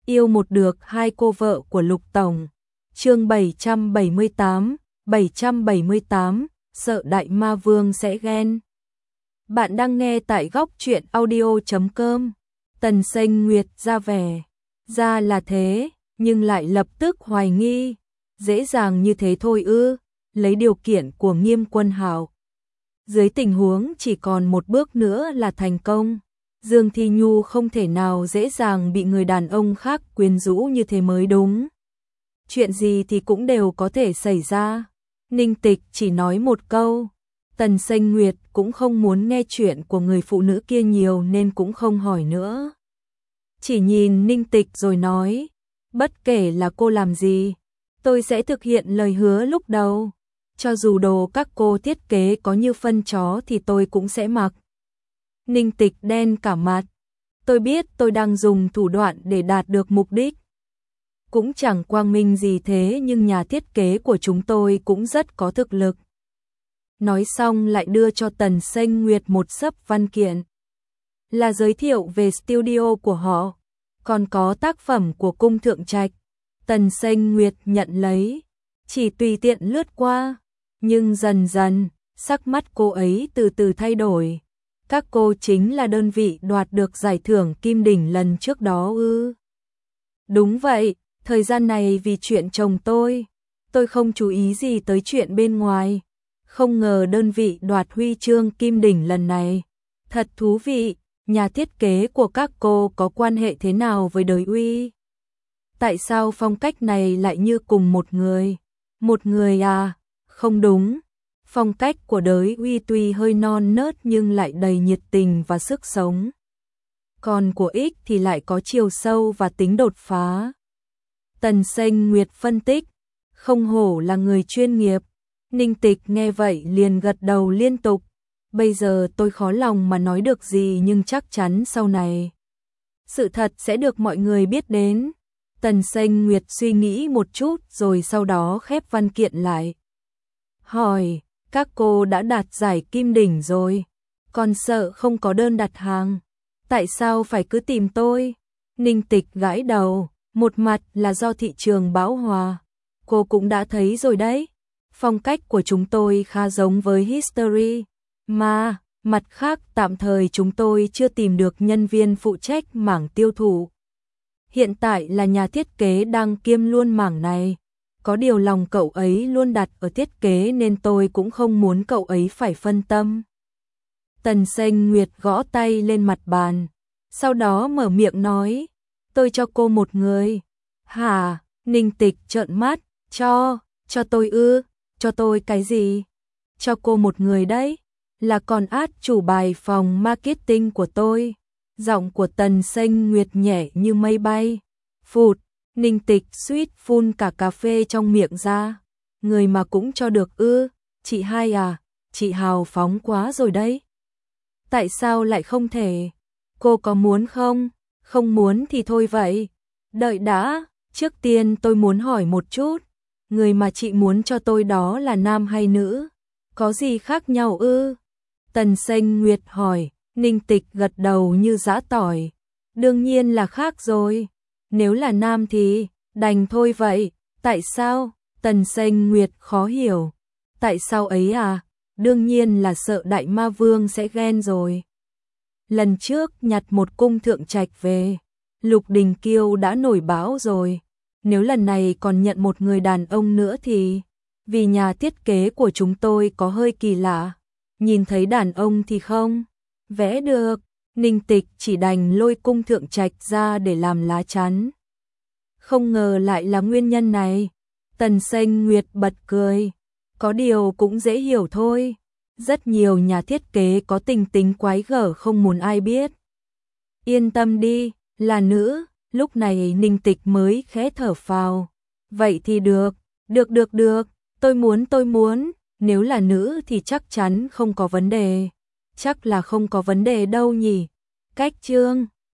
Yêu một được hai cô vợ của Lục Tổng. Chương 778, sợ đại ma vương sẽ ghen. Bạn đang nghe tại góc truyện audio.com. Tần Sênh Nguyệt ra vẻ ra là thế, nhưng lại lập tức hoài nghi. Dễ dàng như thế thôi ư? Lấy điều kiện của Nghiêm Quân Hạo, dưới tình huống chỉ còn một bước nữa là thành công, Dương Thi Nhu không thể nào dễ dàng bị người đàn ông khác quyến rũ như thế mới đúng. Chuyện gì thì cũng đều có thể xảy ra. Ninh Tịch chỉ nói một câu. Tần Sênh Nguyệt cũng không muốn nghe chuyện của người phụ nữ kia nhiều nên cũng không hỏi nữa. Chỉ nhìn Ninh Tịch rồi nói, bất kể là cô làm gì, tôi sẽ thực hiện lời hứa lúc đầu. Cho dù đồ các cô thiết kế có như phân chó thì tôi cũng sẽ mặc. Ninh Tịch đen cả mặt. Tôi biết tôi đang dùng thủ đoạn để đạt được mục đích. Cũng chẳng quang minh gì thế, nhưng nhà thiết kế của chúng tôi cũng rất có thực lực. Nói xong lại đưa cho Tần Sênh Nguyệt một xấp văn kiện. Là giới thiệu về studio của họ, còn có tác phẩm của cung thượng trạch. Tần Sênh Nguyệt nhận lấy, chỉ tùy tiện lướt qua, nhưng dần dần, sắc mắt cô ấy từ từ thay đổi. Các cô chính là đơn vị đoạt được giải thưởng Kim Đỉnh lần trước đó ư? Đúng vậy, thời gian này vì chuyện chồng tôi không chú ý gì tới chuyện bên ngoài. Không ngờ đơn vị đoạt huy chương Kim Đỉnh lần này. Thật thú vị, nhà thiết kế của các cô có quan hệ thế nào với Đới Uy? Tại sao phong cách này lại như cùng một người? Một người à? Không đúng. Phong cách của Đới Uy tuy hơi non nớt nhưng lại đầy nhiệt tình và sức sống. Còn của X thì lại có chiều sâu và tính đột phá. Tần Sênh Nguyệt phân tích, không hổ là người chuyên nghiệp. Ninh Tịch nghe vậy liền gật đầu liên tục. Bây giờ tôi khó lòng mà nói được gì, nhưng chắc chắn sau này sự thật sẽ được mọi người biết đến. Tần Sênh Nguyệt suy nghĩ một chút rồi sau đó khép văn kiện lại. Hỏi, các cô đã đạt giải Kim Đỉnh rồi, còn sợ không có đơn đặt hàng, tại sao phải cứ tìm tôi? Ninh Tịch gãi đầu, một mặt là do thị trường bão hòa, cô cũng đã thấy rồi đấy. Phong cách của chúng tôi khá giống với History, mà mặt khác tạm thời chúng tôi chưa tìm được nhân viên phụ trách mảng tiêu thụ. Hiện tại là nhà thiết kế đang kiêm luôn mảng này. Có điều lòng cậu ấy luôn đặt ở thiết kế nên tôi cũng không muốn cậu ấy phải phân tâm. Tần Sênh Nguyệt gõ tay lên mặt bàn, sau đó mở miệng nói, tôi cho cô một người. Hả? Ninh Tịch trợn mắt, cho tôi ư? Cho tôi cái gì? Cho cô một người đấy, là con át chủ bài phòng marketing của tôi. Giọng của Tần Sênh Nguyệt nhẹ như mây bay. Phụt, Ninh Tịch suýt phun cả cà phê trong miệng ra. Người mà cũng cho được ư? Chị hai à, chị hào phóng quá rồi đấy. Tại sao lại không thể? Cô có muốn không? Không muốn thì thôi vậy. Đợi đã, trước tiên tôi muốn hỏi một chút. Người mà chị muốn cho tôi đó là nam hay nữ? Có gì khác nhau ư? Tần Sênh Nguyệt hỏi. Ninh Tịch gật đầu như giã tỏi. Đương nhiên là khác rồi. Nếu là nam thì đành thôi vậy. Tại sao? Tần Sênh Nguyệt khó hiểu. Tại sao ấy à? Đương nhiên là sợ đại ma vương sẽ ghen rồi. Lần trước nhặt một cung thượng trạch về, Lục Đình Kiêu đã nổi bão rồi. Nếu lần này còn nhận một người đàn ông nữa thì... Vì nhà thiết kế của chúng tôi có hơi kỳ lạ. Nhìn thấy đàn ông thì không vẽ được. Ninh Tịch chỉ đành lôi cung thượng trạch ra để làm lá chắn. Không ngờ lại là nguyên nhân này. Tần Sênh Nguyệt bật cười. Có điều cũng dễ hiểu thôi. Rất nhiều nhà thiết kế có tình tính quái gở không muốn ai biết. Yên tâm đi, là nữ. Lúc này Ninh Tịch mới khẽ thở phào. Vậy thì được. Được. Tôi muốn. Nếu là nữ thì chắc chắn không có vấn đề. Chắc là không có vấn đề đâu nhỉ. Cách chương